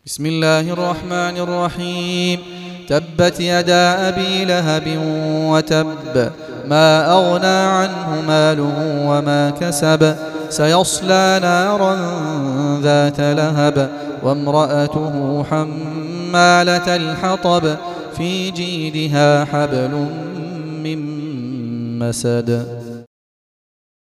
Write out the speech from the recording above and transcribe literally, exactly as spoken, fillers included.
بسم الله الرحمن الرحيم. تبت يدا أبي لهب وتب، ما أغنى عنه ماله وما كسب، سيصلى نارا ذات لهب، وامرأته حمالة الحطب، في جيدها حبل من مسد.